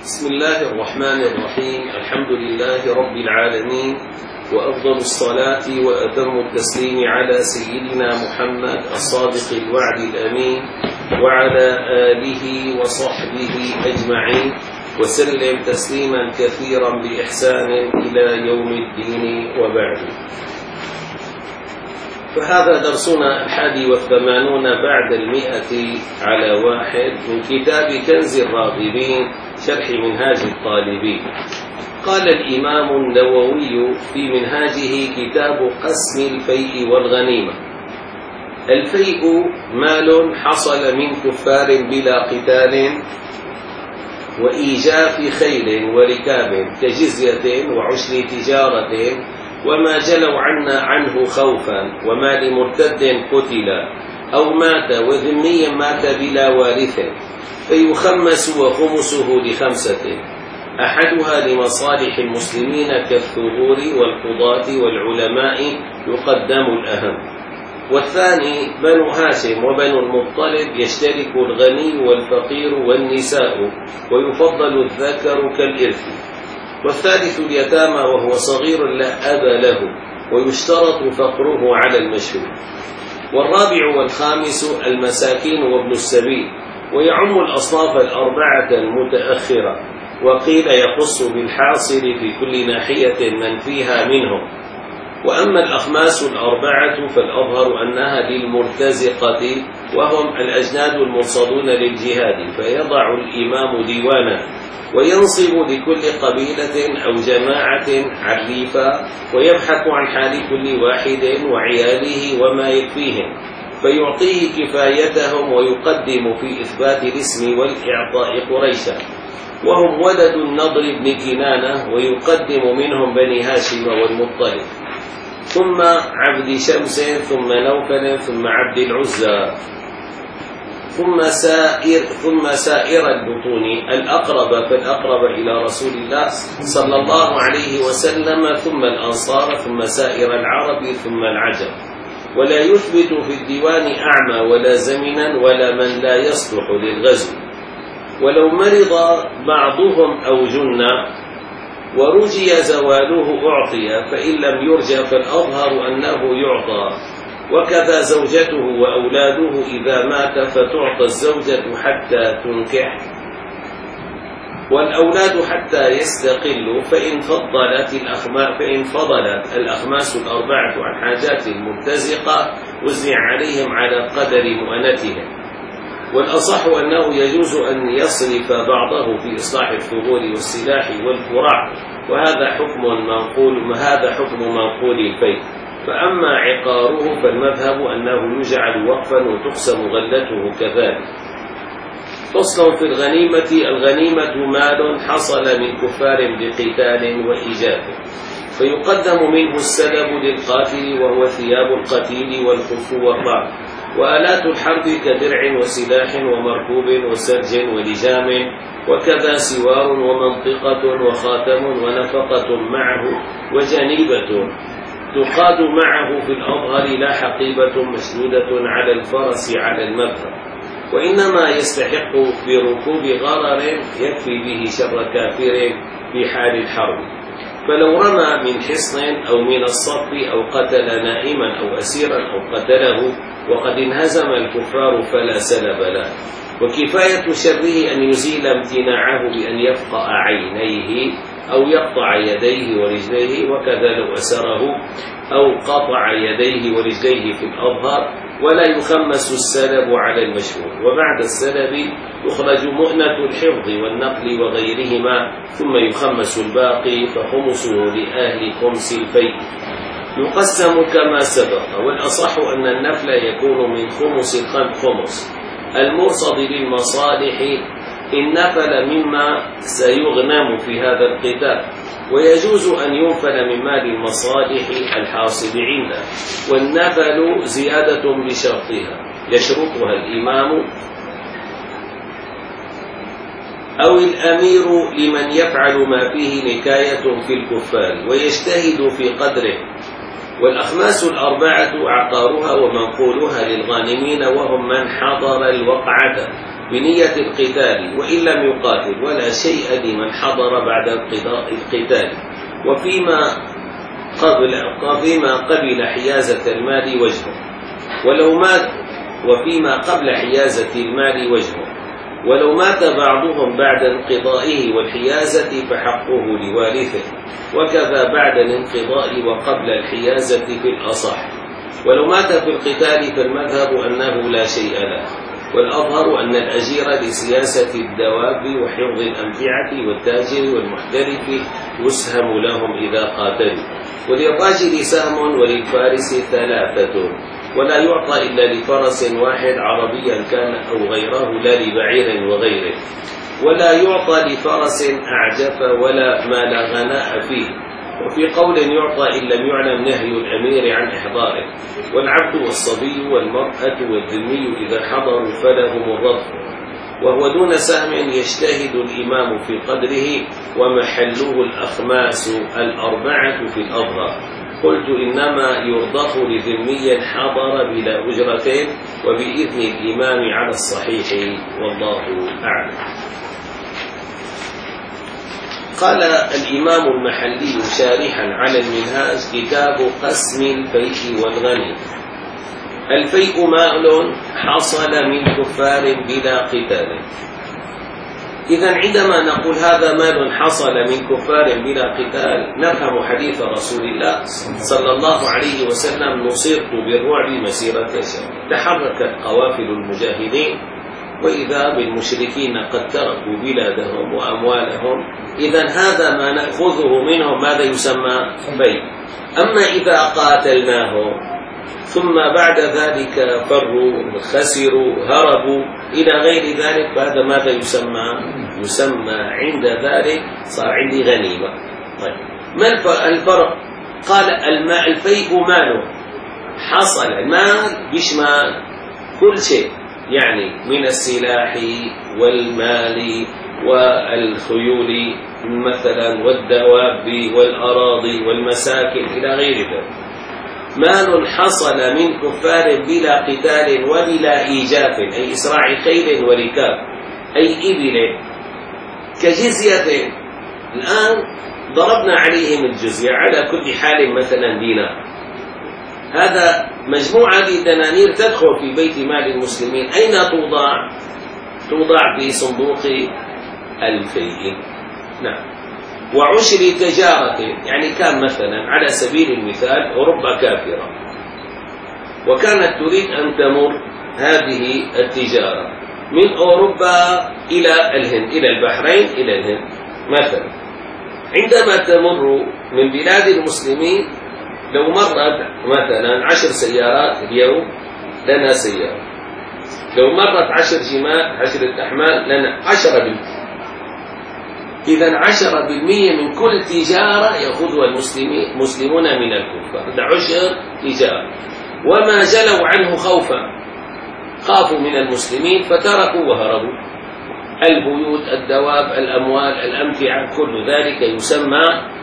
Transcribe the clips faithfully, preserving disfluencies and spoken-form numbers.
بسم الله الرحمن الرحيم. الحمد لله رب العالمين، وأفضل الصلاة وأتم التسليم على سيدنا محمد الصادق الوعد الأمين وعلى آله وصحبه أجمعين، وسلم تسليما كثيرا بإحسان إلى يوم الدين، وبعد. فهذا درسنا الحادي والثمانون بعد المئة على واحد من كتاب كنز الراغبين شرح منهاج الطالبين. قال الإمام النووي في منهاجه: كتاب قسم الفيء والغنيمة. الفيء مال حصل من كفار بلا قتال وإيجاف خيل وركاب كجزية وعشر تجارة وما جلوا عنا عنه خوفا، وما لمرتد قتل أو مات وذمي مات بلا وارث، فيخمس وخمسه لخمسة: أحدها لمصالح المسلمين كالثغور والقضاة والعلماء يقدم الأهم، والثاني بنو هاشم وبنو المطلب يشترك الغني والفقير والنساء ويفضل الذكر كالإرث، والثالث اليتامى وهو صغير لا أب له ويشترط فقره على المشهور، والرابع والخامس المساكين وابن السبيل، ويعم الأصناف الأربعة المتأخرة، وقيل يخص بالحاصل في كل ناحية من فيها منهم. وأما الأخماس الأربعة فالأظهر أنها للمرتزقة، وهم الأجناد المرصدون للجهاد، فيضع الإمام ديوانا وينصب لكل قبيلة أو جماعة عريفا، ويبحث عن حال كل واحد وعياله وما يكفيهم، فيعطيه كفايتهم، ويقدم في إثبات الاسم والإعطاء قريشا، وهم ولد النضر بن كنانة، ويقدم منهم بني هاشم والمطلب، ثم عبد شمس، ثم نوفل، ثم عبد العزى، ثم سائر ثم سائر البطون الأقرب فالأقرب إلى رسول الله صلى الله عليه وسلم، ثم الأنصار، ثم سائر العرب، ثم العجم. ولا يثبت في الديوان أعمى ولا زمنا ولا من لا يصلح للغزو، ولو مرض بعضهم أو جن ورجي زواله أعطي، فإن لم يرجى فالأظهر أنه يعطى. وكذا زوجته وأولاده إذا مات فتعطى الزوجة حتى تنكح، والأولاد حتى يستقلوا، فإن فضلت الأخماس فإن فضلت الأخماس الأربعة عن حاجات المرتزقة وزع عليهم على قدر مؤنتهم. والأصح أنه يجوز أن يصرف بعضه في إصلاح الثغور والسلاح والقراع، وهذا حكم منقول وهذا حكم منقول الفيء. فأما عقاره فالمذهب أنه يجعل وقفا وتقسم غلته كذلك. فصل في الغنيمة. الغنيمة مال حصل من كفار بقتال وإيجاب، فيقدم منه السلب للقاتل وهو ثياب القتيل والخف والرعب، وآلات الحرب كدرع وسلاح ومركوب وسرج ولجام، وكذا سوار ومنطقة وخاتم ونفقة معه وجنيبة تقاد معه في الأظهر، لا حقيبة مشدودة على الفرس على المذهب، وإنما يستحق بركوب غرر يكفي به شر كافر في حال الحرب. فلو رمى من حصن أو من الصف أو قتل نائما أو أسيرا أو قتله وقد انهزم الكفار فلا سلب له، وكفاية شره أن يزيل امتناعه بأن يفقأ عينيه أو يقطع يديه ورجليه، وكذا لو أسره أو قطع يديه ورجليه في الأظهر، ولا يخمس السلب على المشهور. وبعد السلب يخرج مؤنة الحفظ والنقل وغيرهما، ثم يخمس الباقي، فخمسه لأهل خمس الفيء. يقسم كما سبق، والأصح أن النفل يكون من خمس الخمس المرصد للمصالح إن نفل مما سيغنم في هذا القتال، ويجوز أن ينفل من مال المصالح الحاصل عنده، والنفل زيادة بشرطها يشرطها الإمام أو الأمير لمن يفعل ما فيه نكاية في الكفار ويجتهد في قدره. والأخماس الأربعة عقارها ومنقولها للغانمين، وهم من حضر الوقعة بنية القتال وإن لم يقاتل، ولا شيء لمن حضر بعد انقضاء القتال. وفيما قبل وفيما قبل حيازة المال وجهه، ولو مات وفيما قبل حيازة المال وجهه ولو مات بعضهم بعد انقضائه والحيازة فحقه لوارثه، وكذا بعد الانقضاء وقبل الحيازة في الأصح. ولو مات في القتال فالمذهب أنه لا شيء له، والأظهر أن الأجير لسياسة الدواب وحفظ الأمتعة والتاجر والمحترف يسهم لهم إذا قاتلوا. وللراجل سهم وللفارس ثلاثة، ولا يعطى إلا لفرس واحد عربيا كان أو غيره، لا لبعير وغيره. ولا يعطى لفرس أعجف ولا ما لا غناء فيه. وفي قول يعطى إن لم يعلم نهي الأمير عن إحضاره. والعبد والصبي والمرأة والذمي إذا حضروا فلهم الرفض، وهو دون سهم يجتهد الإمام في قدره، ومحله الأخماس الأربعة في الأظهر. قلت إنما يرضخ لذمي حضر بلا أجرة وبإذن الإمام على الصحيح، والله أعلم. قال الإمام المحلي شارحا على المنهاج: كتاب قسم الفيء والغني. الفيء مال حصل من كفار بلا قتال. إذا عندما نقول هذا مال حصل من كفار بلا قتال نفهم حديث رسول الله صلى الله عليه وسلم: نصرت بالرعب مسيرة شهر. تحركت قوافل المجاهدين وإذا بالمشركين قد تركوا بلادهم وأموالهم. إذا هذا ما نأخذه منهم ماذا يسمى فيء. أما إذا قاتلناهم ثم بعد ذلك فروا خسروا هربوا إلى غير ذلك فهذا ماذا يسمى؟ يسمى عند ذلك صار عندي غنيمة. طيب ما الفرق؟ قال الماء الفيء ماله حصل. المال بيشمل كل شيء، يعني من السلاح والمال والخيول مثلا والدواب والأراضي والمساكن إلى غير ذلك. مال حصل من كفار بلا قتال وبلا إيجاف، أي إسراع خيل وركاب، أي إبل كجزية. الآن ضربنا عليهم الجزية على كل حال مثلا دينار. هذا مجموعة دنانير تدخل في بيت مال المسلمين. أين توضع؟ توضع في صندوق الفيء. نعم. وعشر تجارة، يعني كان مثلا على سبيل المثال أوروبا كافرة وكانت تريد أن تمر هذه التجارة من أوروبا إلى الهند، إلى البحرين إلى الهند مثلا. عندما تمر من بلاد المسلمين لو مرت مثلا عشر سيارات اليوم لنا سيارة، لو مرت عشر جمال عشرة أحمال لنا عشرة بالمئة. إذا عشرة بالمئة من كل تجارة يأخذها المسلمين مسلمون من الكفار. هذا عشر تجارة. وما جلوا عنه خوفا، خافوا من المسلمين فتركوا وهربوا. البيوت، الدواب، الأموال، الأمتعة، كل ذلك يسمى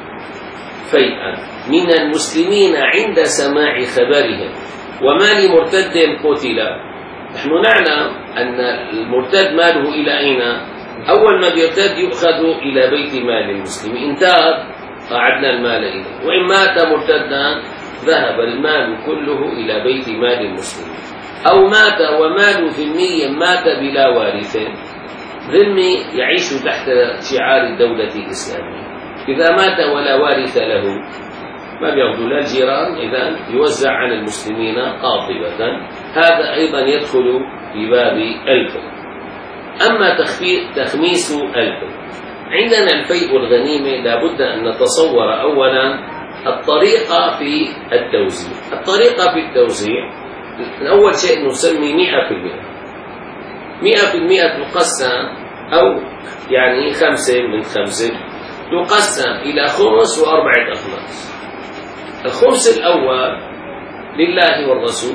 فيئا من المسلمين عند سماع خبرهم. وما لمرتد قتل. نحن نعلم أن المرتد ماله إلى أين؟ أول ما يرتد يؤخذ إلى بيت مال المسلمين. إن تاب قعدنا المال إليه، وإن مات مرتدا ذهب المال كله إلى بيت مال المسلمين. أو مات ومال ذمي مات بلا وارث. ذمي يعيش تحت شعار الدولة الإسلامية، إذا مات ولا وارث له ما بيأخذوا لا الجيران، إذا يوزع على المسلمين قاطبة. هذا أيضا يدخل في باب الفيء. أما تخميس الفيء، عندنا الفيء الغنيمة لابد أن نتصور أولا الطريقة في التوزيع. الطريقة في التوزيع أول شيء نسمي مئة في المئة. مئة في المئة تقسم، أو يعني خمسة من خمسة تقسم إلى خمس وأربعة أخماس. الخمس الأول لله والرسول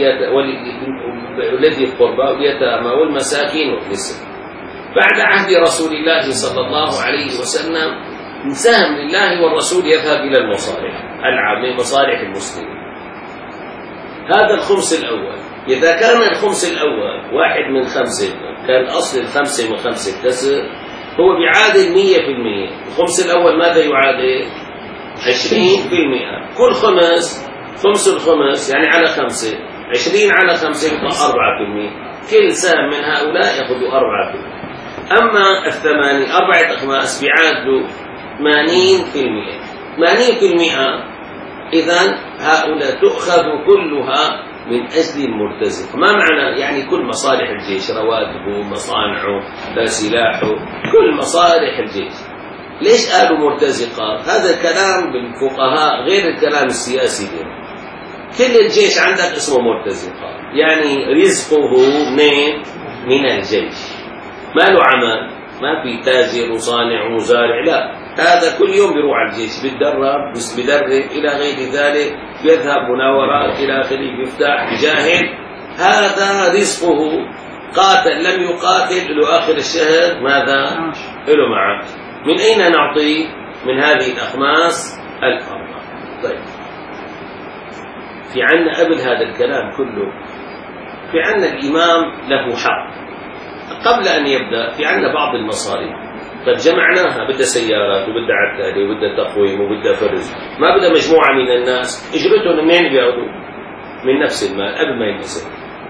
والذي القربى واليتامى والمساكين والنساء. بعد عهد رسول الله صلى الله عليه وسلم سهم لله والرسول يذهب إلى المصالح العامة، مصالح المسلمين. هذا الخمس الأول. إذا كان الخمس الأول واحد من خمسة كان الأصل الخمسة من خمسة كسر، هو بيعادل مية في المية. الخمس الأول ماذا يعادل؟ عشرين في المئة. كل خمس خمس الخمس يعني على خمسة، عشرين على خمسة يبقى أربعة في المئة. كل سهم من هؤلاء يأخذوا أربعة في المئة. أما الثماني أربعة أخماس بيعادلوا ثمانين في المئة. ثمانين في المئة إذن هؤلاء تؤخذ كلها من أجل المرتزقة. ما معنى؟ يعني كل مصالح الجيش، رواتبه، مصانعه، سلاحه، كل مصالح الجيش. ليش قالوا مرتزقة؟ هذا الكلام بالفقهاء غير الكلام السياسي دي. كل الجيش عندك اسمه مرتزقة، يعني رزقه منين؟ من الجيش. ما له عمل، ما في تاجر وصانع ومزارع، لا، هذا كل يوم بيروح على الجيش، بيتدرب، بس بيدرب إلى غير ذلك، بيذهب مناورات إلى آخره، بيفتح، بيجاهد. هذا رزقه. قاتل لم يقاتل له آخر الشهر ماذا؟ له معاش. من أين نعطيه؟ من هذه الأخماس الأربعة. طيب، في عنا قبل هذا الكلام كله، في عنا الإمام له حق. قبل أن يبدأ في عنا بعض المصاريف قد جمعناها، بدها سيارات وبدها عتادة وبدها تقويم وبدها فرز، ما بدها مجموعة من الناس اجرتهم منين بياخذوا؟ من نفس المال قبل ما ينقسم.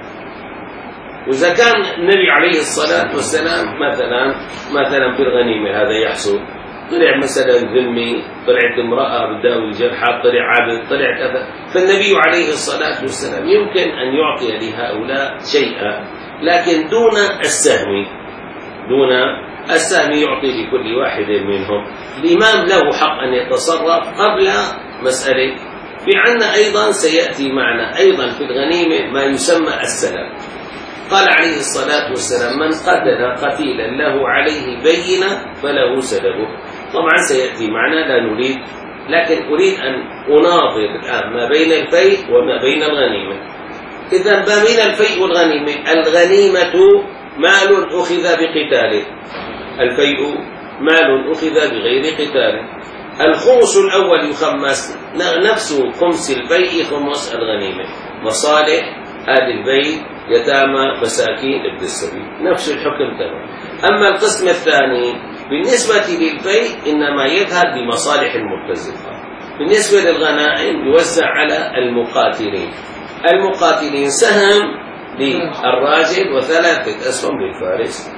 وإذا كان النبي عليه الصلاة والسلام مثلا مثلا في الغنيمة هذا يحصل، طلع مثلا ذمي، طلعت امرأة بداوي الجرحى، طلع عبد، طلع كذا، فالنبي عليه الصلاة والسلام يمكن أن يعطي لهؤلاء شيئا، لكن دون السهم، دون السهم يعطي لكل واحد منهم. الإمام له حق أن يتصرف قبل مسألة. في عنا أيضا سيأتي معنا أيضا في الغنيمة ما يسمى السلم. قال عليه الصلاة والسلام: من قتل قتيلا له عليه بينة فله سلبه. طبعا سيأتي معنا، لا نريد، لكن أريد أن أناظر الآن ما بين الفيء وما بين الغنيمة. إذا ما بين الفيء والغنيمة، الغنيمة مال أخذ بقتاله، الفيء مال أخذ بغير قتاله. الخمس الأول يخمس، نفسه خمس الفيء خمس الغنيمة، مصالح آل البيت، يتامى، مساكين، ابن السبيل، نفس الحكم تمام. أما القسم الثاني بالنسبة للفيء إنما يذهب بمصالح المرتزقة. بالنسبة للغنائم يوزع على المقاتلين، المقاتلين سهم للراجل وثلاثة أسهم للفارس.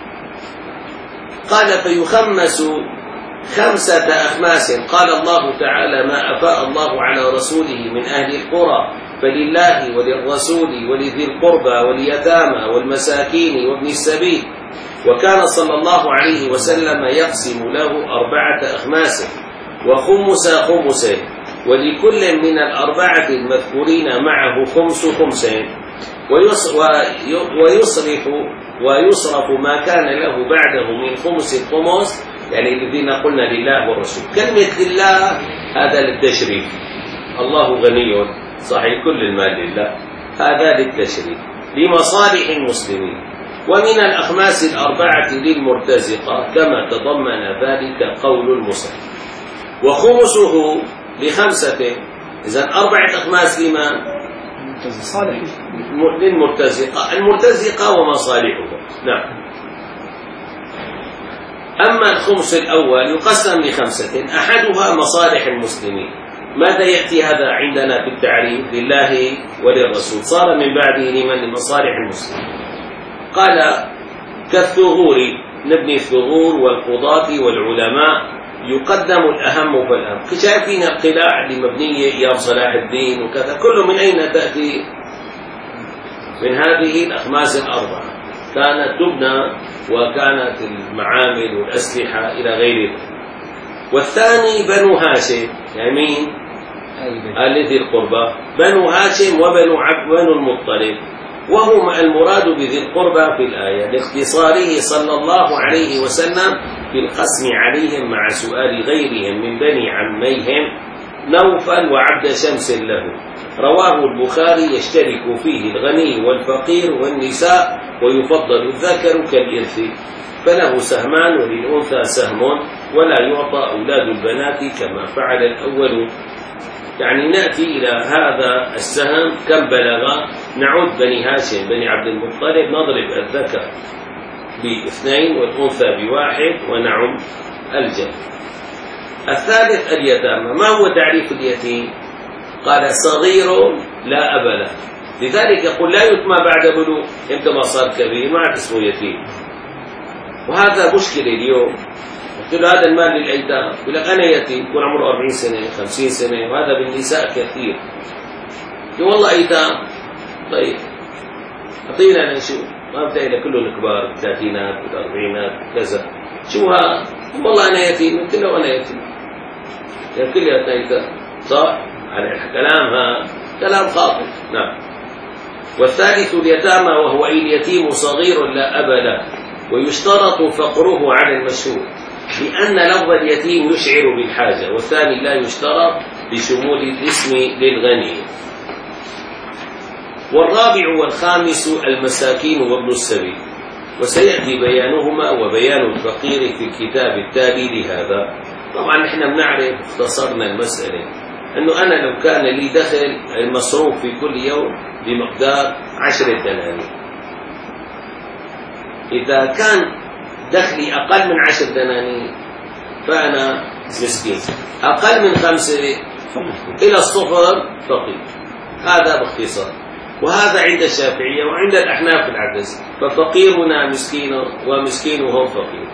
قال: فيخمس خمسة أخماس. قال الله تعالى: ما أفاء الله على رسوله من أهل القرى فلله وللرسول ولذي القربى واليتامى والمساكين وابن السبيل. وكان صلى الله عليه وسلم يقسم له أربعة أخماس وخمس خمسين، ولكل من الأربعة المذكورين معه خمس خمسين، ويصرف ويصرف ما كان له بعده من خمس الخمس، يعني الذين قلنا لله والرسول. كلمة لله هذا للتشريف، الله غني صحيح كل المال لله، هذا للتشريف لمصالح المسلمين. ومن الأخماس الأربعة للمرتزقة كما تضمن ذلك قول المصنف. وخمسه لخمسة، إذن أربعة أخماس لمن؟ للمرتزقة، المرتزقة ومصالحها. نعم. أما الخمس الأول يقسم لخمسة، أحدها مصالح المسلمين. ماذا يأتي هذا عندنا في التعريف؟ لله وللرسول، صار من بعده لمن؟ لمصالح المسلمين. قال: كالثغور، نبني الثغور والقضاة والعلماء، يقدم الأهم فالأهم. شايفين القلاع اللي مبنية أيام صلاح الدين وكذا، كله من أين تأتي؟ من هذه الأخماس الأربعة، كانت تبنى وكانت المعامل والأسلحة إلى غير ذلك. والثاني بنو هاشم، يعني مين؟ آل ذي القربى، بنو هاشم وبنو عبد بنو المطلب، وهم المراد بذي القربى في الآية لاختصاره صلى الله عليه وسلم في القسم عليهم مع سؤال غيرهم من بني عميهم نوفل وعبد شمس له. رواه البخاري: يشترك فيه الغني والفقير والنساء، ويفضل الذكر كالإرث، فله سهمان وللأنثى سهم، ولا يعطى أولاد البنات كما فعل الأول. يعني نأتي إلى هذا السهم كم بلغ، نعود بني هاشم بني عبد المطلب، نضرب الذكر باثنين والأنثى بواحد ونعم الجد. الثالث اليتامى. ما هو تعريف اليتيم؟ قال صغير لا أب له، لذلك يقول لا يتمى بعد بلوغ، امتى ما صار كبير ما عاد اسمه يتيم. وهذا مشكلة اليوم، قلت له هذا المال للأيتام، يقول لك أنا يتيم، يكون عمره أربعين سنة خمسين سنة، وهذا بالنساء كثير. يقول والله أيتام، طيب أعطينا نشوف، ما بتلاقي كلهم كبار بالثلاثينات والأربعينات كذا، شو ها؟ والله أنا يتيم، قلت له أنا يتيم، يعني كلياتنا أيتام، صح؟ على الكلام ها كلام خاطئ. نعم. والثالث اليتامى، وهو اليتيم صغير لا أب له، ويشترط فقره على المشهور، لأن لفظ اليتيم يشعر بالحاجة، والثاني لا يشترط لشمول الاسم للغني. والرابع والخامس المساكين وابن السبيل، وسيأتي بيانهما وبيان الفقير في الكتاب التالي لهذا. طبعا نحن بنعرف، اختصرنا المسألة، أنه أنا لو كان لي دخل المصروف في كل يوم بمقدار عشرة دنانير، إذا كان دخلي أقل من عشر دنانير فأنا مسكين، أقل من خمسة إلى الصفر فقير. هذا باختصار، وهذا عند الشافعية وعند الأحناف العجز، ففقيرنا مسكين ومسكينهم فقير.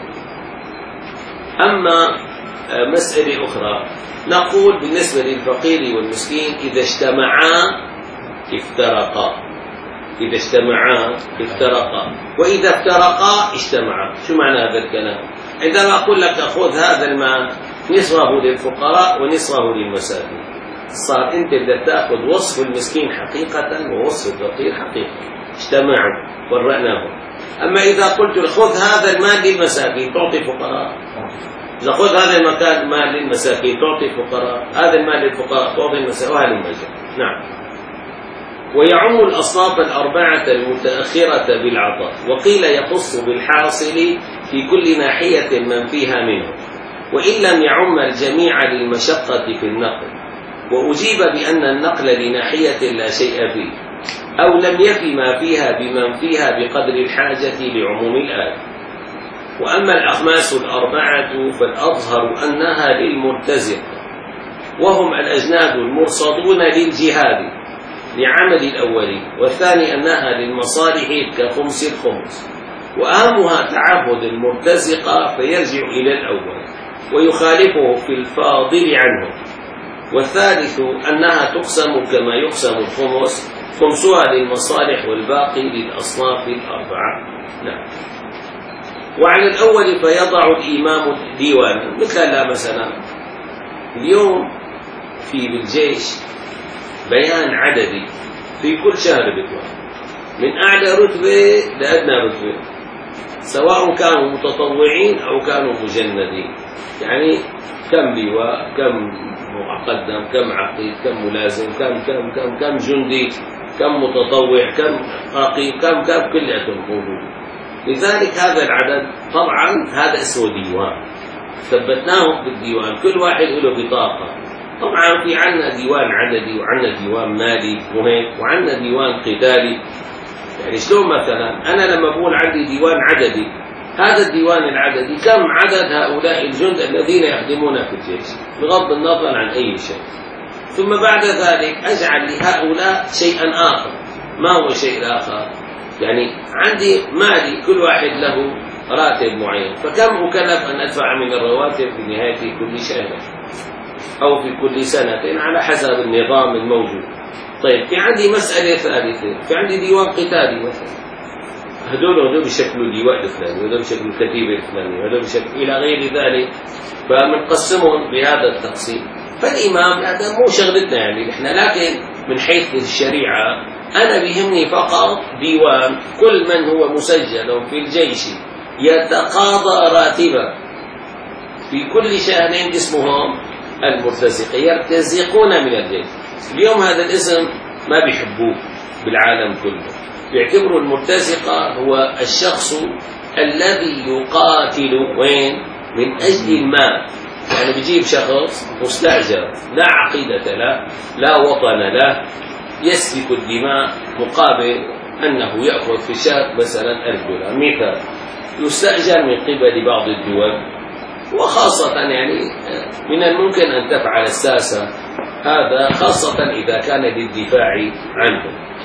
أما مسألة أخرى، نقول بالنسبة للفقير والمسكين إذا اجتمعا افترقا، إذا اجتمعا افترقا، وإذا افترقا اجتمعا. شو معنى هذا الكلام؟ عندما أقول لك أخذ هذا المال نصفه للفقراء ونصفه للمساكين، صار أنت بدك تأخذ وصف المسكين حقيقة ووصف الفقير حقيقة، اجتمعوا ورأناهم. أما إذا قلت خذ هذا المال للمساكين تعطي فقراء، إذا خذ هذا المكان مال للمساكين تعطي فقراء، هذا المال للفقراء تعطي المساكين، وهذا المجال. نعم. ويعم الأصناف الأربعة المتأخرة بالعطاء، وقيل يخص بالحاصل في كل ناحية من فيها منه، وإن لم يعم الجميع للمشقة في النقل. وأجيب بأن النقل لناحية لا شيء فيه، أو لم يفي ما فيها بمن فيها بقدر الحاجة لعموم الآية. وأما الأخماس الأربعة فالأظهر أنها للمرتزقة، وهم الأجناد المرصدون للجهاد لعمل الأولين، والثاني أنها للمصالح كخمس الخمس، وأهمها تعبد المرتزقة فيرجع إلى الأول ويخالفه في الفاضل عنه. والثالث أنها تقسم كما يقسم الخمس، خمسها للمصالح والباقي للأصناف الأربعة. نعم. وعلى الأول فيضع الإمام ديوانا، مثل لا مثلا اليوم في بالجيش بيان عددي في كل شهر بيطلع، من أعلى رتبة لأدنى رتبة، سواء كانوا متطوعين أو كانوا مجندين، يعني كم لواء، كم مقدم، كم عقيد، كم ملازم، كم كم كم كم جندي، كم متطوع، كم عقيد، كم كم كلهم موجود. لذلك هذا العدد طبعا هذا اسمه ديوان، ثبتناه بالديوان، كل واحد له بطاقة. طبعا في عنا ديوان عددي وعنا ديوان مالي وهيك، وعنا ديوان قتالي. يعني شلون مثلا أنا لما بقول عندي ديوان عددي، هذا الديوان العددي كم عدد هؤلاء الجند الذين يخدمون في الجيش بغض النظر عن أي شيء، ثم بعد ذلك أجعل لهؤلاء شيئا آخر. ما هو شيء آخر؟ يعني عندي مالي كل واحد له راتب معين، فكم أكلف أن أدفع من الرواتب في نهاية كل شهر أو في كل سنة على حسب النظام الموجود. طيب في عندي مسألة ثالثة، في عندي ديوان قتالي مثلا، هدول هدول بشكل اللواء الفلاني، هدول بشكل الكتيبة الفلانية، هدول بشكل إلى غير ذلك، فبنقسمهم بهذا التقسيم. فالإمام هذا مو شغلتنا يعني نحن، لكن من حيث الشريعة أنا بيهمني فقط ديوان كل من هو مسجل في الجيش يتقاضى راتبا في كل شهرين، اسمهم المرتزقة، يرتزقون من الجيش. اليوم هذا الاسم ما بيحبوه بالعالم كله، بيعتبروا المرتزقة هو الشخص الذي يقاتل وين؟ من أجل المال. يعني بيجيب شخص مستأجر لا عقيدة له، لا وطن له، يسفك الدماء مقابل أنه يأخذ في الشهر مثلا ألف دولار مثال. يستأجر من قبل بعض الدول، وخاصة يعني من الممكن أن تفعل الساسة هذا، خاصة إذا كان للدفاع عنه.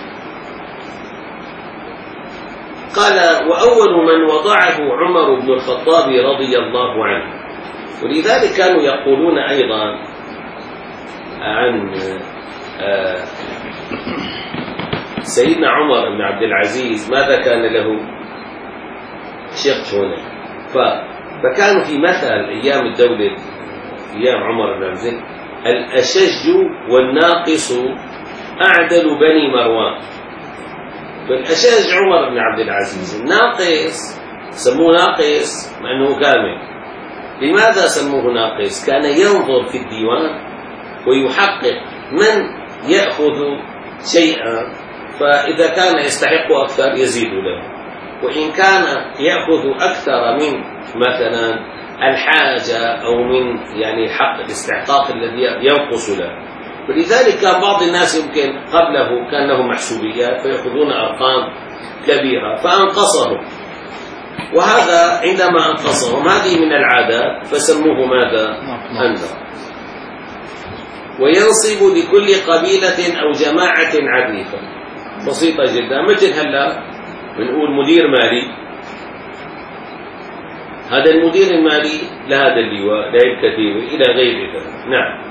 قال: وأول من وضعه عمر بن الخطاب رضي الله عنه. ولذلك كانوا يقولون أيضا عن سيدنا عمر بن عبد العزيز ماذا كان له شق هنا، فكانوا في مثل أيام الدولة أيام عمر بن عبد العزيز: الأشج والناقص أعدل بني مروان. فالأشج عمر بن عبد العزيز، الناقص سموه ناقص مع أنه كامل. لماذا سموه ناقص؟ كان ينظر في الديوان ويحقق من يأخذ شيئا، فإذا كان يستحق أكثر يزيد له، وإن كان يأخذ أكثر من مثلا الحاجة أو من يعني حق الاستحقاق الذي ينقص له. ولذلك كان بعض الناس يمكن قبله كان لهم محسوبيات فيأخذون أرقام كبيرة فأنقصهم، وهذا عندما أنقصهم هذه من العادات فسموه ماذا؟ أنذر. وينصب لكل قبيلة أو جماعة عريفة. بسيطة جدا، مثل هلا بنقول مدير مالي، هذا المدير المالي لهذا اللواء لهي الكتيبة إلى غير ذلك. نعم،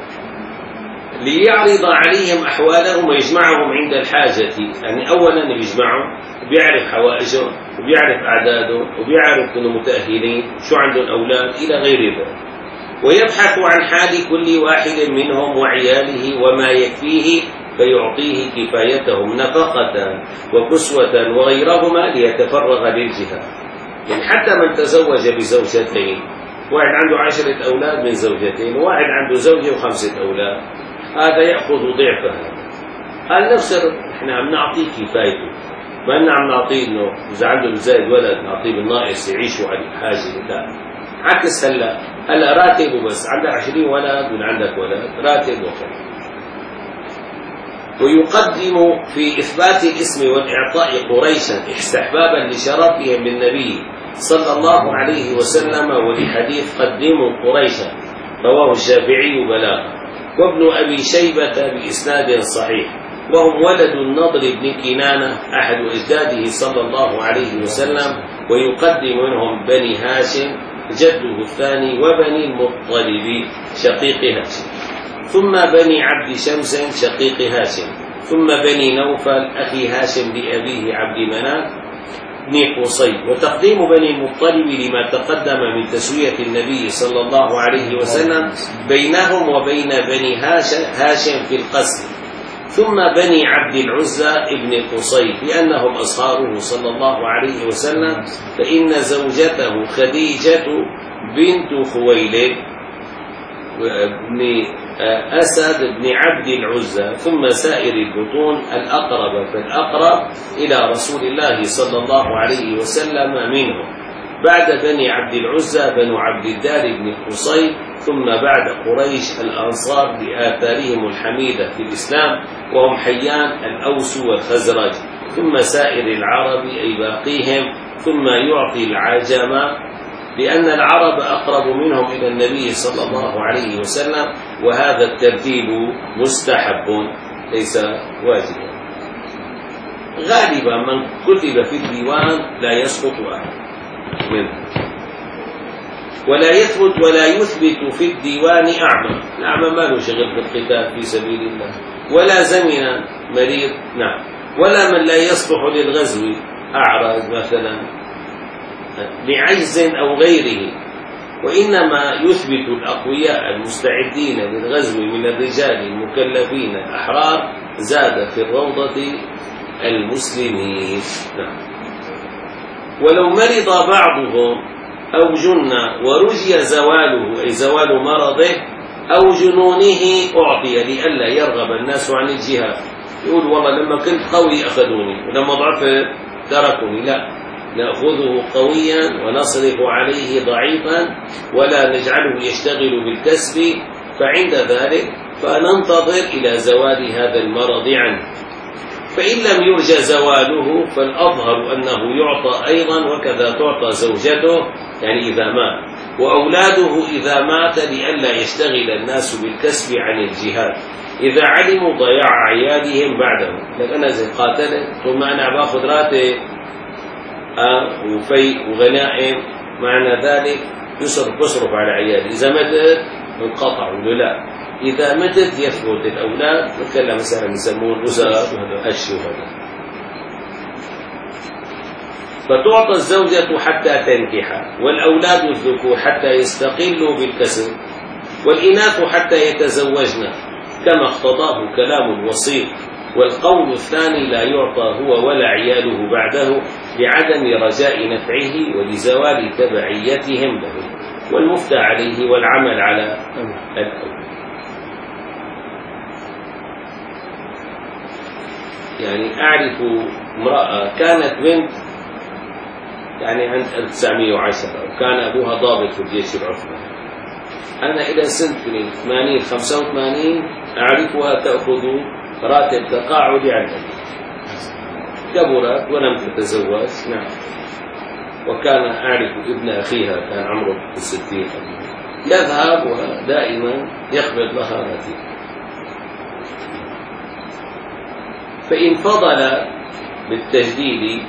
ليعرض عليهم أحوالهم ويجمعهم عند الحاجة. يعني أولا يجمعهم وبيعرف حوائجهم وبيعرف أعدادهم وبيعرف كانوا متأهلين شو عندهم أولاد إلى غير ذلك، ويبحث عن حال كل واحد منهم وعياله وما يكفيه فيعطيه كفايتهم نفقة وكسوة وغيرهما ليتفرغ للجهاد. يعني حتى من تزوج بزوجتين، واحد عنده عشرة أولاد من زوجتين وواحد عنده زوجة وخمسة أولاد، هذا يأخذ ضعف هذا. قال نفسر احنا عم نعطيه كفايته، ما لنا عم نعطيه انه اذا عنده زائد ولد نعطيه بالناقص يعيشوا على حاجه. لا، عكس هلا هلا راتب وبس، عندك عشرين ولد ولا عندك ولد راتب وخلاص. ويقدم في إثبات الاسم والإعطاء قريشا استحبابا لشرفهم بالنبي صلى الله عليه وسلم، ولحديث قدموا قريشا رواه الشافعي بلاغا، وابن أبي شيبة بإسناد صحيح، وهم ولد النضر بن كنانة أحد أجداده صلى الله عليه وسلم. ويقدم منهم بني هاشم جده الثاني وبني المطلب شقيق هاشم، ثم بني عبد شمس شقيق هاشم، ثم بني نوفل أخي هاشم لأبيه عبد مناف بن قصي. وتقديم بني المطلب لما تقدم من تسوية النبي صلى الله عليه وسلم بينهم وبين بني هاشم في القسم. ثم بني عبد العزى ابن قصي لأنهم أصهاره صلى الله عليه وسلم، فإن زوجته خديجة بنت خويلد وابن أسد بن عبد العزى، ثم سائر البطون الأقرب فالأقرب إلى رسول الله صلى الله عليه وسلم منهم. بعد بني عبد العزى بنو عبد الدار بن قصي، ثم بعد قريش الأنصار بآثارهم الحميدة في الإسلام وهم حيان الأوس والخزرج، ثم سائر العرب أي باقيهم، ثم يعطي العجم لأن العرب أقرب منهم إلى النبي صلى الله عليه وسلم، وهذا الترتيب مستحب ليس واجبا. غالبا من كتب في الديوان لا يسقط أحد منه، ولا يثبت ولا يثبت في الديوان أعمى. الأعمى ما له شغل بالقتال في سبيل الله، ولا زمن مريض، نعم، ولا من لا يصلح للغزو أعرج مثلا لعجز أو غيره. وإنما يثبت الأقوياء المستعدين للغزو من الرجال المكلفين الأحرار زاد في الروضة المسلمين. نعم. ولو مرض بعضهم أو جن ورجي زواله أي زوال مرضه أو جنونه أعطي لئلا يرغب الناس عن الجهاد. يقول والله لما كنت قوي أخذوني ولما ضعفت تركوني. لا، نأخذه قويا ونصرف عليه ضعيفا ولا نجعله يشتغل بالكسب، فعند ذلك فننتظر إلى زوال هذا المرض عنه. فإن لم يرجى زواله فالأظهر أنه يعطى أيضا، وكذا تعطى زوجته يعني إذا مات، وأولاده إذا مات لئلا يشتغل الناس بالكسب عن الجهاد إذا علموا ضياع عيالهم بعده. لكن أنا زي قاتلت طول ما أنا باخذ راتب آه وفي وغنائم، معنى ذلك يصرف بصرف على عيالي، إذا متت انقطعوا لا، إذا متت يثبت الأولاد. نتكلم مثلا يسمون الأسر الشهداء. فتعطى الزوجة حتى تنكح، والأولاد الذكور حتى يستقلوا بالكسب، والإناث حتى يتزوجن كما اقتضاه كلام الوصي. والقول الثاني لا يعطى هو ولا عياله بعده لعدم رجاء نفعه ولزوال تبعيتهم له، والمفتى عليه والعمل على الأول. يعني أعرف امرأة كانت بنت يعني عند ألف وتسعمئة وعشرة، وكان أبوها ضابط في الجيش العثماني. أنا إلى سنة ثمانين خمسة وثمانين أعرفها تأخذ راتب تقاعدي عن أبي، كبرت ولم تتزوج. نعم. وكان أعرف ابن أخيها كان عمره الستين، يذهب ودائما يقبض لها راتب. فإن فضل بالتجديد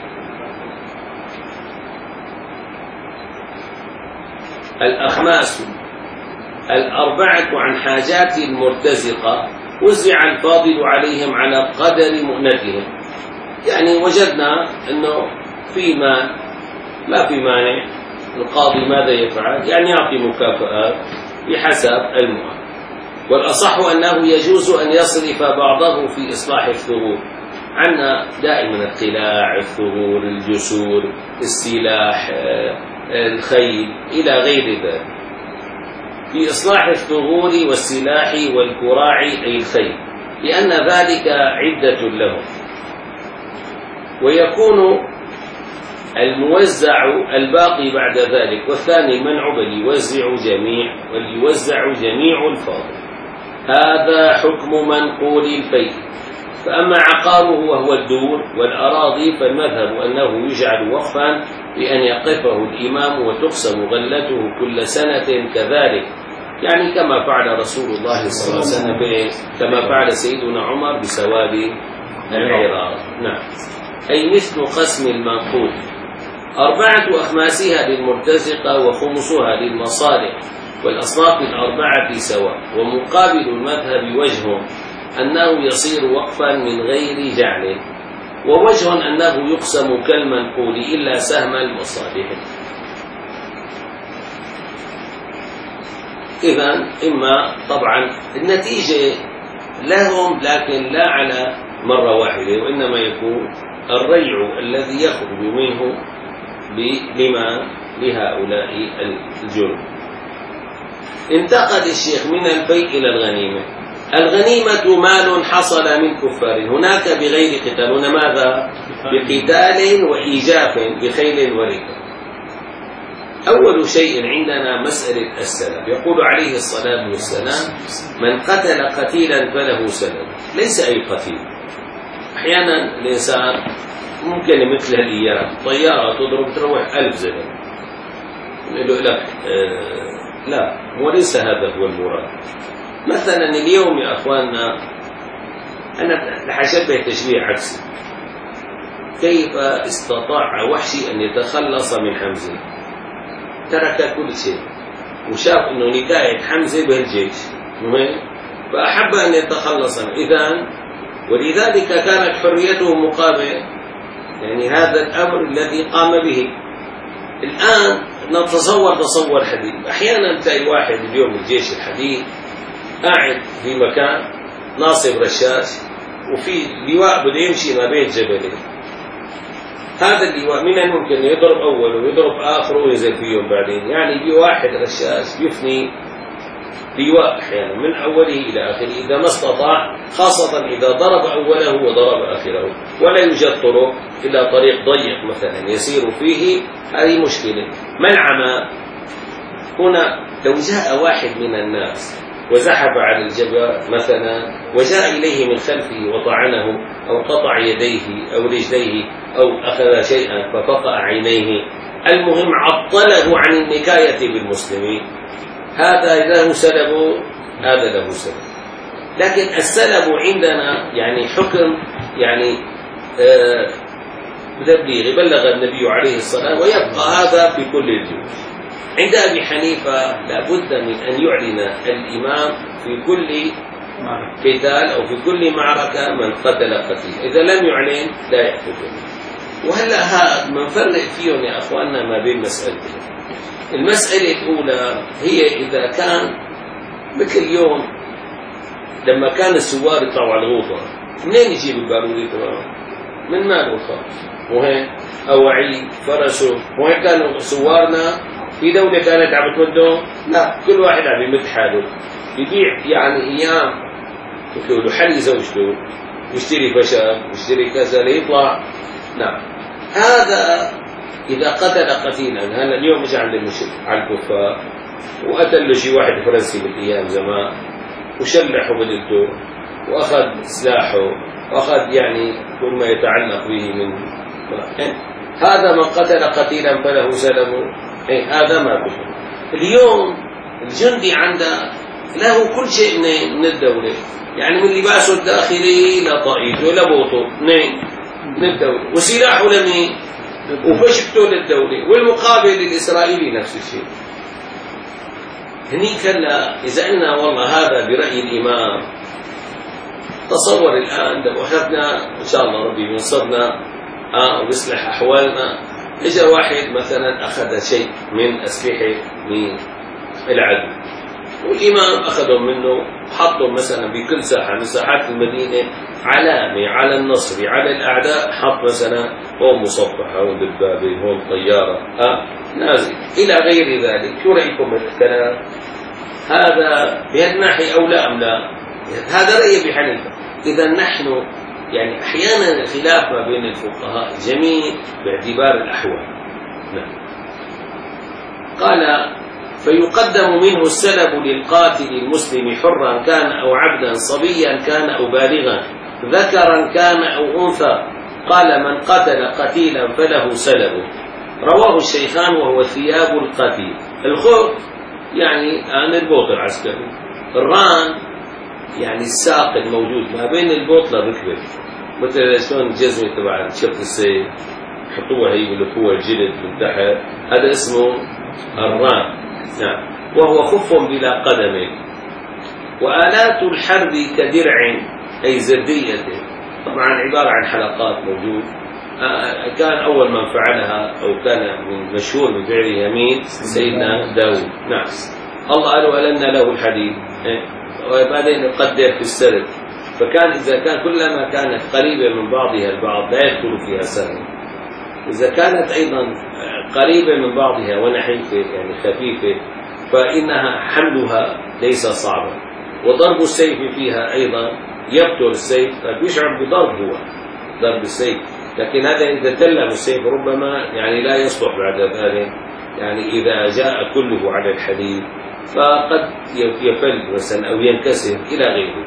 الأخماس الأربعة عن حاجات المرتزقة وزع الفاضل عليهم على قدر مؤنتهم. يعني وجدنا أنه في مال ما في مانع، القاضي ماذا يفعل؟ يعني يعطي مكافآت بحسب المؤن. والأصح أنه يجوز أن يصرف بعضه في إصلاح الثغور. عندنا دائما القلاع، الثغور، الجسور، السلاح، الخيل إلى غير ذلك، في إصلاح الثغور والسلاح والكراع أي الخيل، لأن ذلك عدة لهم. ويكون الموزع الباقي بعد ذلك، والثاني منع بل يوزع جميع وليوزع جميع الفاضل. هذا حكم منقول الفيء. فأما عقاره وهو الدور والأراضي فالمذهب أنه يجعل وقفا بأن يقفه الإمام وتقسم غلته كل سنة كذلك، يعني كما فعل رسول الله صلى الله عليه وسلم، كما فعل سيدنا عمر بسواد العراق. نعم. أي مثل قسم المنقول. أربعة أخماسها للمرتزقة وخمسها للمصالح، والأصناف الأربعة سواء. ومقابل المذهب وجه أنه يصير وقفا من غير جعل، ووجه أنه يقسم كالمنقول إلا سهم المصالح. إذن إما طبعا النتيجة لهم لكن لا على مرة واحدة، وإنما يكون الريع الذي يخرج منه لما لهؤلاء الجرم. انتقل الشيخ من الفيء إلى الغنيمة. الغنيمة مال حصل من كفار هناك بغير قتال. هنا ماذا؟ بقتال وإيجاف بخيل وركاب. أول شيء عندنا مسألة السلب. يقول عليه الصلاة والسلام: من قتل قتيلا فله سلب. ليس أي قتيل. أحيانا الإنسان ممكن مثل الأيام طيارة تضرب تروح ألف زلم، يقول لك آه لا، وليس هذا هو المراد. مثلا اليوم يا أخواننا أنا رح أشبه تشبيه عكسي. كيف استطاع وحشي أن يتخلص من حمزة؟ ترك كل شيء وشاف أنه نكاية حمزة بالجيش فأحب أن يتخلص. إذن ولذلك كانت حريته مقابل يعني هذا الأمر الذي قام به. الآن نتصور تصور حديث. أحيانا تلاقي واحد اليوم الجيش الحديث قاعد في مكان ناصب رشاش وفي لواء بده يمشي ما بين جبلين. هذا اللواء من الممكن يضرب أوله ويضرب آخره وينزل فيهم بعدين. يعني بواحد رشاش يفني لواء أحيانا من أوله إلى آخره إذا ما استطاع، خاصة إذا ضرب أوله وضرب آخره، ولا يوجد طرق إلا طريق ضيق مثلا يسير فيه. هذه مشكلة. منعما هنا لو جاء واحد من الناس وزحف على الجبل مثلا وجاء إليه من خلفه وطعنه أو قطع يديه أو رجليه أو أخذ شيئا ففقع عينيه، المهم عطله عن النكاية بالمسلمين، هذا له سلب، هذا له سلب. لكن السلب عندنا يعني حكم يعني آه تبليغ، بلغ النبي عليه الصلاة والسلام، ويبقى هذا في كل الجيوش. عند أبي حنيفة لابد من أن يعلن الإمام في كل قتال أو في كل معركة من قتل قتيل، إذا لم يعلن لا يقتل. وهلا هذا منفرق فيهم يا أخواننا ما بين مسألتين. المسألة الأولى هي إذا كان مثل اليوم لما كان السوار يطلعوا على الغوطة، منين يجيب البارود يطلعوا؟ من ماله الخاص، وهين أواعي فرسه، وهين كانوا سوارنا في دولة كانت عم تمدهم، لا كل واحد عم يمد حاله، يبيع يعني أيام يقولوا حلي زوجته، يشتري فشل، يشتري كذا ليطلع. نعم، هذا إذا قتل قتيلا. هلا اليوم مش عند المشرك على الكفار وقتل له شي واحد فرنسي بالأيام زمان وشلحه بدلته وأخذ سلاحه وأخذ يعني كل ما يتعلق به من هذا، من قتل قتيلا فله سلم، إيه هذا ما بده. اليوم الجندي عنده له كل شيء من الدولة، يعني من لباسه الداخلي لطاقيته لبوطه اثنين من الدولة، وسلاحه لمين وفشبته للدولة، والمقابل الإسرائيلي نفس الشيء. هنيك هلا إذا قلنا والله هذا برأي الإمام، تصور الآن لو أخذنا إن شاء الله ربي بينصرنا آه ويصلح أحوالنا، إجا واحد مثلا أخذ شيء من أسلحة من العدو والإمام أخذهم منه، حطهم مثلا بكل ساحة من ساحات المدينة علامة على النصر على الأعداء، حط مثلا هون مصفحة، هون دبابة، هون طيارة آه نازل إلى غير ذلك. شو رأيكم بالكلام هذا بهالناحية أو لا أم لا؟ هذا رأي أبي حنيفة. إذا نحن يعني أحيانا الخلاف ما بين الفقهاء جميل باعتبار الأحوال. نعم. قال فيقدم منه السلب للقاتل المسلم حرا كان أو عبدا، صبيا كان أو بالغا، ذكرا كان أو أنثى. قال من قتل قتيلا فله سلب. رواه الشيخان وهو ثياب القتيل. الخوف يعني عن البوط العسكري، الران يعني الساق الموجود ما بين البوط للركبة، مثل شلون الجزمة تبع شفت السيف يحطوها هي بلفوها الجلد من تحت، هذا اسمه الران. نعم. وهو خف بلا قدم. وآلات الحرب كدرع أي زردية، طبعا عبارة عن حلقات موجود. كان أول من فعلها أو كان من مشهور بفعله مين؟ سيدنا داود. نعم. الله قال ولنا له الحديد، وبعدين نقدر في السرد، فكان إذا كان كلما كانت قريبة من بعضها البعض لا يدخل فيها سهم، إذا كانت أيضا قريبة من بعضها ونحيفة يعني خفيفة فإنها حملها ليس صعبا، وضرب السيف فيها أيضا يقتل السيف، يشعر بضرب هو ضرب السيف، لكن هذا إذا تلم السيف ربما يعني لا يصلح بعد ذلك، يعني إذا جاء كله على الحديد فقد يفل مثلا أو ينكسر إلى غيره.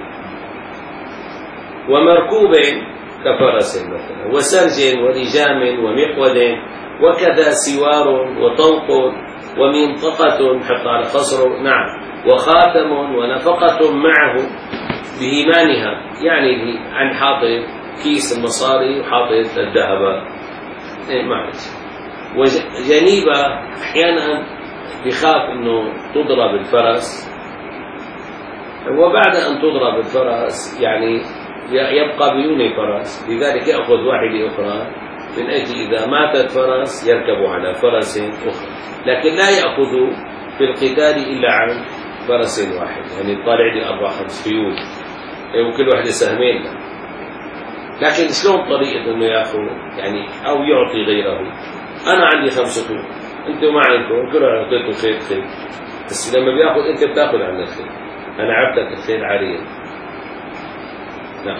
ومركوب كفرس مثلا، وسرج ولجام ومقود، وكذا سوار وطوق ومنطقة حتى على خصر. نعم. وخاتم ونفقة معه بإيمانها، يعني عن حاطط كيس المصاري وحاطط الذهب. إيه معلش. وجنيبة أحيانا بخاف إنه تضرب الفرس، وبعد أن تضرب الفرس يعني يبقى بدون فرس، لذلك يأخذ واحدة أخرى من أجل إذا ماتت فرس يركب على فرس أخرى، لكن لا يأخذ في القتال إلا عن فرس واحد، يعني طالع لي أربع خمس خيول وكل واحدة سهمين. لكن شلون طريقة إنه يأخذ يعني أو يعطي غيره؟ أنا عندي خمسة خيول، أنتم ما عندكم، كل واحد أعطيته خيل خيل، بس لما بيأخذ أنت بتأخذ عن الخيل، أنا عبتك الخيل عارية. نعم.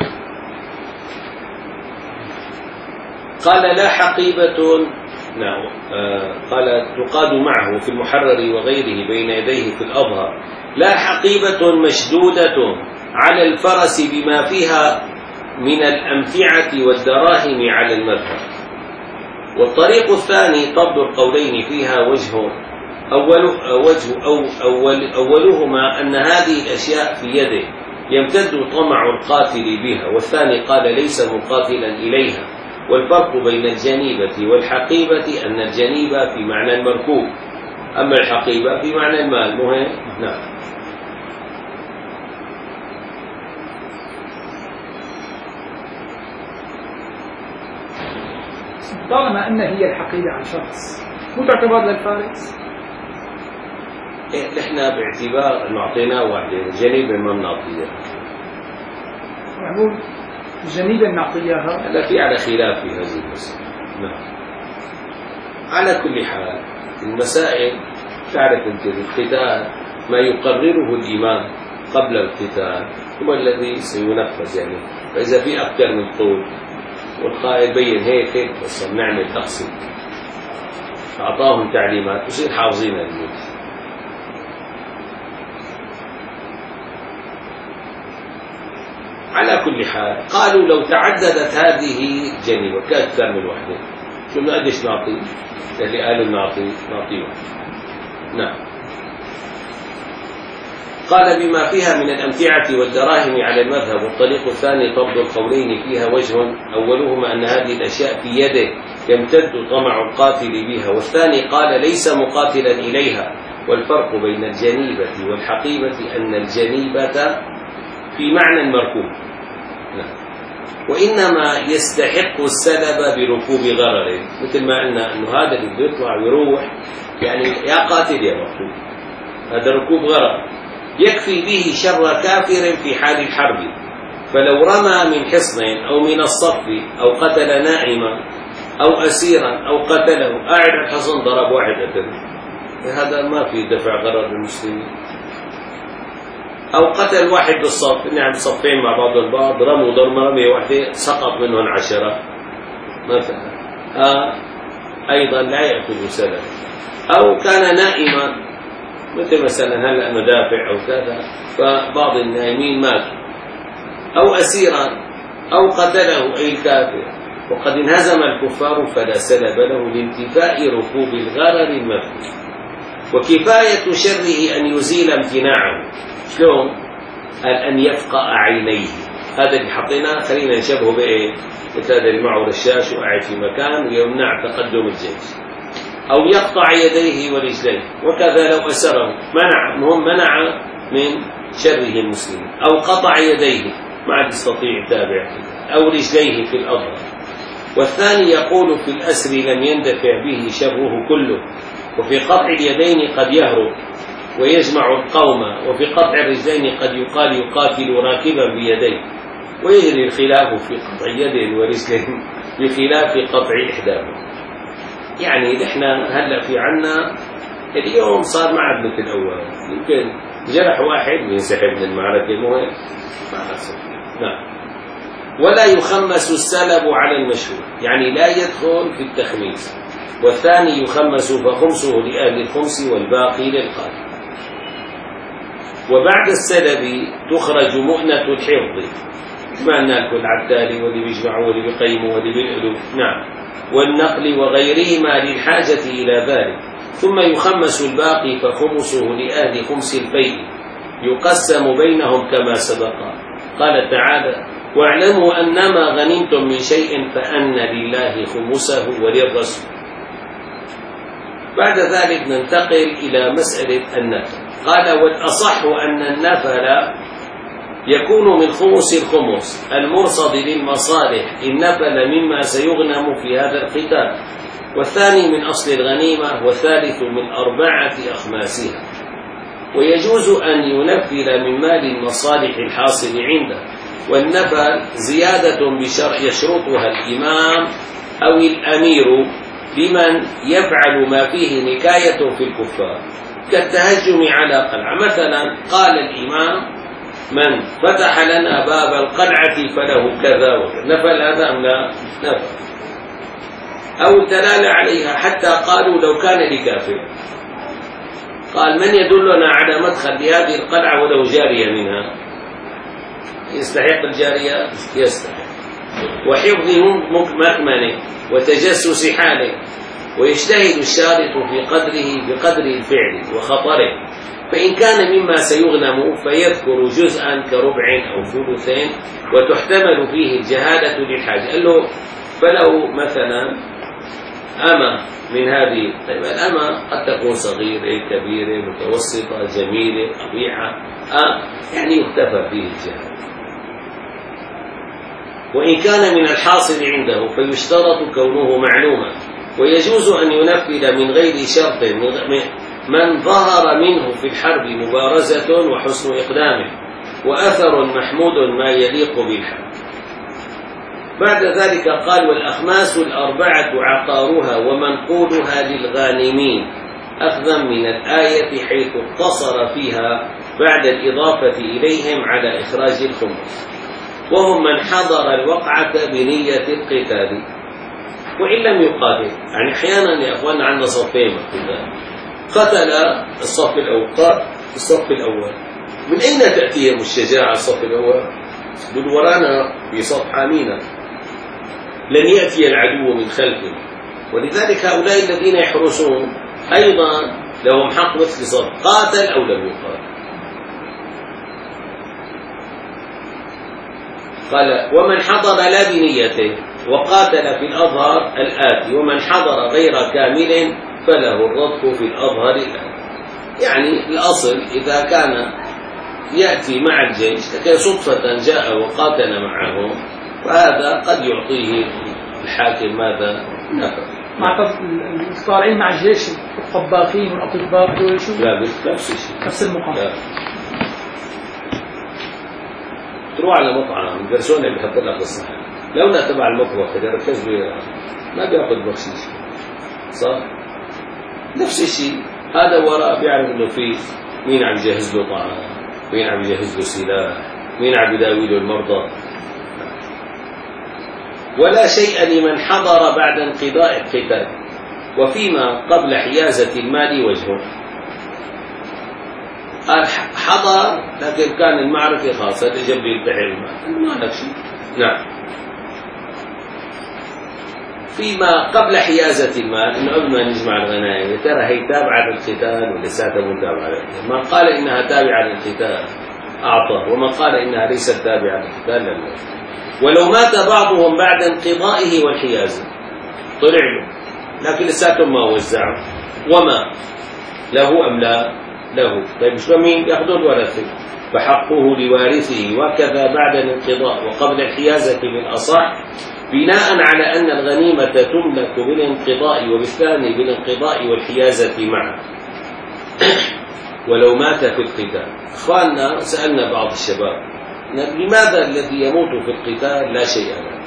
قال لا حقيبة. نعم. آه قال تقاد معه في المحرر وغيره بين يديه في الأظهر. لا حقيبة مشدودة على الفرس بما فيها من الأمتعة والدراهم على المذهب. والطريق الثاني طرد القولين فيها وجه أول وجه أو أول أولهما أن هذه الأشياء في يده يمتد طمع القاتل بها، والثاني قال ليس مقاتلا إليها. والفرق بين الجنيبة والحقيبة أن الجنيبة في معنى المركوب، أما الحقيبة في معنى المال. مهم. نعم. طالما أن هي الحقيبة عن شخص مو تعتبر للفارس؟ إيه نحن باعتبار أنه أعطيناه واحدة جنيبة ما بنعطيها. معقول الجنيبة بنعطيها؟ هلا في على خلاف في هذه المسألة. نعم. على كل حال المسائل تعرف أنت القتال ما يقرره الإمام قبل القتال هو الذي سينفذ، يعني فإذا في أكثر من قول والقائد بين هيك هيك بس نعمل تقسيم، أعطاهم تعليمات وصير حافظين الموت. على كل حال قالوا لو تعددت هذه جنيبة كأكثر من وحدة شو بدنا قديش نعطي؟ اللي قالوا نعطي نعطي واحد. نعم. قال بما فيها من الأمتعة والدراهم على المذهب. والطريق الثاني طرد القولين فيها وجه أولهما أن هذه الأشياء في يده يمتد طمع القاتل بها، والثاني قال ليس مقاتلا إليها. والفرق بين الجنيبة والحقيبة أن الجنيبة في معنى المركوب، وإنما يستحق السلب بركوب غرر، مثل ما قلنا أنه هذا اللي بيطلع ويروح يعني يا قاتل يا مقتول، هذا ركوب غرر يكفي به شر كافر في حال الحرب. فلو رمى من حصن أو من الصف أو قتل نائما أو أسيرا أو قتله قاعد الحصن ضرب واحد قتله، هذا ما في دفع غرر للمسلمين. أو قتل واحد بالصف، نعم صفين مع بعض البعض رموا ضربة رمية واحدة سقط منهم عشرة مثلا، آه أيضا لا يأخذ سلب. أو كان نائما مثل مثلا هلا مدافع أو كذا فبعض النائمين ماتوا، أو أسيرا أو قتله أي الكافر وقد انهزم الكفار فلا سلب له لانتفاء ركوب الغرر المذكور. وكفاية شره أن يزيل امتناعه. شلون؟ قال أن يفقأ عينيه. هذا اللي حطيناه خلينا نشبهه بإيه؟ مثل هذا اللي معه رشاش وقاعد في مكان ويمنع تقدم الجيش. أو يقطع يديه ورجليه، وكذا لو أسره منع مهم منع من شره المسلمين. أو قطع يديه ما عاد يستطيع يتابع، أو رجليه في الأرض. والثاني يقول في الأسر لم يندفع به شره كله، وفي قطع اليدين قد يهرب ويجمع القوم، وفي قطع الرجلين قد يقال يقاتل راكبا بيديه. ويجري الخلاف في قطع يد ورجل بخلاف قطع إحداهما. يعني نحن هلا في عنا اليوم صار ما عاد مثل الأول، يمكن جرح واحد وينسحب من المعركة مهم ما حصل. نعم. ولا يخمس السلب على المشهور، يعني لا يدخل في التخميس. والثاني يخمس فخمسه لأهل الخمس والباقي للقاتل. وبعد السلب تخرج مؤنة الحفظ، ما ناكل عالتالي واللي بيجمعوا واللي بيقيموا واللي بيقلوا. نعم. والنقل وغيرهما للحاجة إلى ذلك. ثم يخمس الباقي فخمسه لأهل خمس الفيء يقسم بينهم كما سبق. قال تعالى: واعلموا أنما غنمتم من شيء فأن لله خمسه وللرسول. بعد ذلك ننتقل إلى مسألة النفل. قال: والأصح أن النفل يكون من خمس الخمس المرصد للمصالح إن نفل مما سيغنم في هذا القتال، والثاني من أصل الغنيمة، والثالث من أربعة أخماسها. ويجوز أن ينفل من مال المصالح الحاصل عنده. والنفل زيادة بشرع يشرطها الإمام أو الأمير لمن يفعل ما فيه نكاية في الكفار كالتهجم على قلعة. مثلا قال الإمام: من فتح لنا باب القلعة فله كذا وكذا، نفل هذا أم لا؟ نفل. أو الدلالة عليها حتى قالوا لو كان لكافر. قال: من يدلنا على مدخل لهذه القلعة ولو جارية منها؟ يستحق الجارية؟ يستحق. وحفظ مكمنه وتجسس حاله، ويجتهد الشارط في قدره بقدر الفعل وخطره، فإن كان مما سيغنم فيذكر جزءا كربع أو ثلثين وتحتمل فيه الجهالة للحاجة. قال له فلو مثلا أما من هذه، طيب الأما قد تكون صغيرة كبيرة متوسطة جميلة قبيحة، آه يعني يكتفى فيه الجهالة. وإن كان من الحاصل عنده فيشترط كونه معلوما، ويجوز أن ينفذ من غير شرط من ظهر منه في الحرب مبارزة وحسن إقدامه وأثر محمود ما يليق بالحرب. بعد ذلك قال: والأخماس الأربعة عقارها ومنقولها للغانمين، أخذا من الآية حيث اقتصر فيها بعد الإضافة إليهم على إخراج الخمس، وهم من حضر الوقعة بنية القتال وإن لم يقاتل. يعني أحيانا يا أخوان عندنا صفين قتل الصف الأول، الصف الأول من أين تأتيهم الشجاعة؟ الصف الأول دول ورانا في صف حامينا، لن يأتي العدو من خلفه، ولذلك هؤلاء الذين يحرسون أيضا لهم حق مثل صف، قاتل أو لم يقاتل. قال: ومن حضر لا بنيته وقاتل في الأظهر الآتي، ومن حضر غير كامل فله الرضف في الأظهر الآتي. يعني الأصل إذا كان يأتي مع الجيش لكن صدفة جاء وقاتل معهم، فهذا قد يعطيه الحاكم ماذا؟ نفر. مع الطالعين مع الجيش الطباخين والأطباء هذول شو؟ لا نفس الشيء، نفس المقام. تروح على مطعم الجرسون اللي بيحط لك الصحن، لولا تبع المطبخ إذا ركز ما بياخذ بخشيش، صح؟ نفس الشيء هذا وراء بيعرف انه في مين عم يجهز له طعام، مين عم يجهز له سلاح، مين عم يداوي له المرضى. ولا شيء لمن حضر بعد انقضاء القتال، وفيما قبل حيازة المال وجهه. حضر لكن كان المعركة خاصة جنب يلتحق المال، ما لك شيء. نعم. فيما قبل حيازة المال، إنه قبل ما نجمع الغنائم، ترى هي تابعة للقتال ولا ساتها تابعة للقتال؟ من قال إنها تابعة للقتال أعطاه، ومن قال إنها ليست تابعة للقتال لم يعطى. ولو مات بعضهم بعد انقضائه والحيازة طلع له، لكن لساتهم ما وزعوا وما له أم لا له. طيب مش مين يأخذوا الورثة؟ فحقه لوارثه، وكذا بعد الانقضاء وقبل الحيازة بالأصح، بناء على أن الغنيمة تملك بالانقضاء وبالثاني بالانقضاء والحيازة معا. ولو مات في القتال. إخواننا سألنا بعض الشباب: لماذا الذي يموت في القتال لا شيء له؟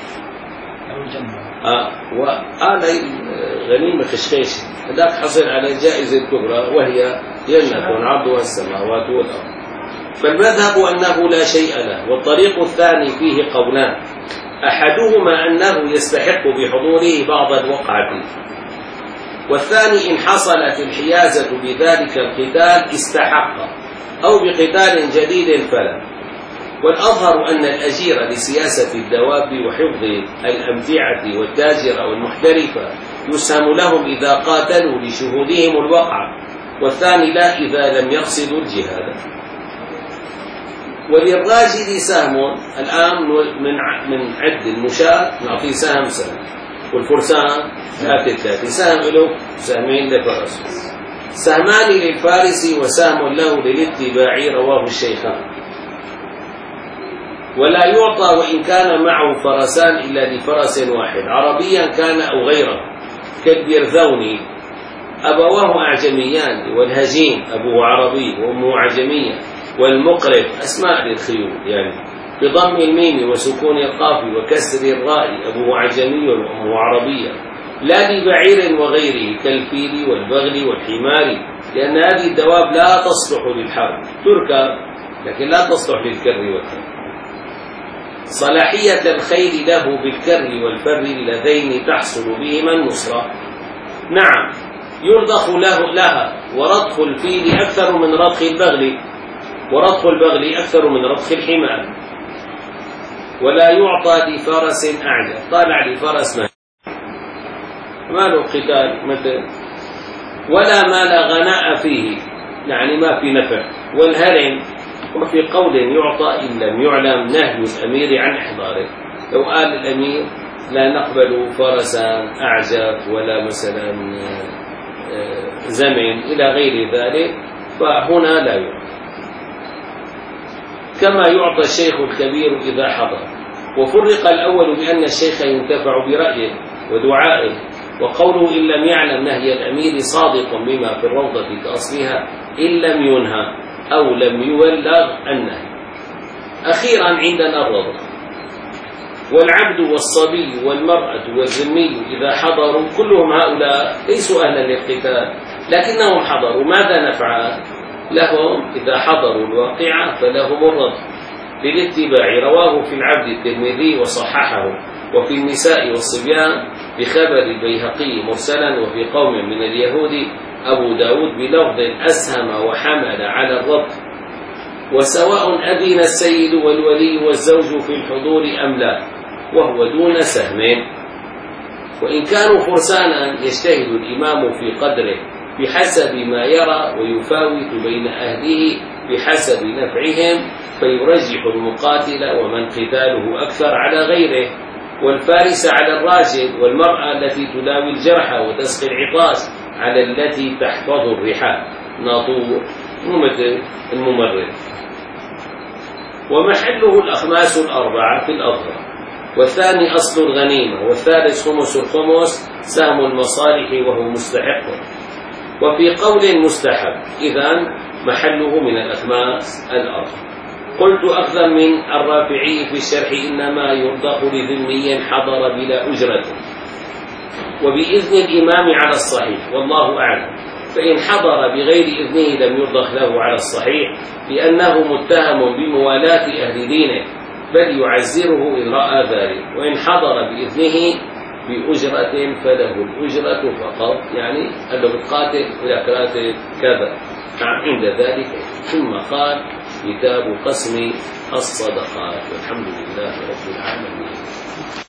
آه وهذا غنيمة خشخيش، هذاك حصل على الجائزة الكبرى وهي جنة عرضها السماوات والأرض. فالمذهب أنه لا شيء له. والطريق الثاني فيه قولان: أحدهما أنه يستحق بحضوره بعض الوقعة، والثاني إن حصلت الحيازة بذلك القتال استحق، أو بقتال جديد فلا. والأظهر أن الأجير لسياسة الدواب وحفظ الأمتعة والتاجر والمحترفة يسهم لهم إذا قاتلوا لشهودهم الوقعة، والثاني لا إذا لم يقصدوا الجهاد. وللراجل سهم، الآن من من عد المشاة نعطيه سهم سهم، والفرسان ثلاثة ثلاثة، سهم له سهمين لفرس، سهمان للفارس وسهم له للاتباع، رواه الشيخان. ولا يعطى وإن كان معه فرسان إلا لفرس واحد، عربيا كان أو غيره، كالبيرذوني أبواه أعجميان، والهجين أبوه عربي وأمه عجمية، والمقرب أسماء للخيول يعني بضم الميم وسكون القاف وكسر الراء، أبوه عجمي وأمه عربية، لا لبعير وغيره كالفيل والبغل والحمار، لأن هذه الدواب لا تصلح للحرب، تركب لكن لا تصلح للكر والفر. صلاحية الخير له بالكر والفر اللذين تحصل بهما النصرة. نعم يرضخ له لها، ورضخ الفيل أكثر من رضخ البغل، ورضخ البغل أكثر من رضخ الحمار. ولا يعطى لفرس أعجب. طالع لفرس ما ما له قتال مثل، ولا مال غناء فيه، يعني ما في نفع. والهرم، وفي قول يعطى إن لم يعلم نهي الأمير عن إحضاره. لو قال الأمير لا نقبل فرسا أعجب ولا مثلا زمن إلى غير ذلك، فهنا لا يعطى. كما يعطى الشيخ الكبير إذا حضر. وفرق الأول بأن الشيخ ينتفع برأيه ودعائه، وقوله إن لم يعلم نهي الأمير صادق بما في الروضة كأصلها إن لم ينهى أو لم يبلغ النهي. أخيرا عندنا الرضا. والعبد والصبي والمرأة والذمي إذا حضروا، كلهم هؤلاء ليسوا أهلا للقتال لكنهم حضروا، ماذا نفعل لهم؟ إذا حضروا الواقعة فلهم الرضا للاتباع. رواه في العبد الترمذي وصححه، وفي النساء والصبيان بخبر البيهقي مرسلا، وفي قوم من اليهود أبو داود بلفظ أسهم وحمل على الرد. وسواء أذن السيد والولي والزوج في الحضور أم لا، وهو دون سهم. وإن كانوا فرسانا يجتهد الإمام في قدره بحسب ما يرى، ويفاوت بين أهله بحسب نفعهم، فيرجح المقاتل ومن قتاله أكثر على غيره، والفارس على الراجل، والمرأة التي تداوي الجرحى وتسقي العطاش على التي تحفظ الرحال، ناطور مثل الممرض. ومحله الأخماس الأربعة في الأظهر، والثاني أصل الغنيمة، والثالث خمس الخمس سهم المصالح وهو مستحق. وفي قول مستحب، إذن محله من الأخماس الأربعة. قلت أخذا من الرافعي في الشرح إنما يرضخ لذمي حضر بلا أجرة وبإذن الإمام على الصحيح، والله أعلم. فإن حضر بغير إذنه لم يرضخ له على الصحيح، لأنه متهم بموالاة أهل دينه، بل يعزره إن رأى ذلك. وإن حضر بإذنه بأجرة فله الأجرة فقط، يعني أنه بالقاتل ولا كاتب كذا عند ذلك. ثم قال كتاب قسم الصدقات، والحمد لله رب العالمين.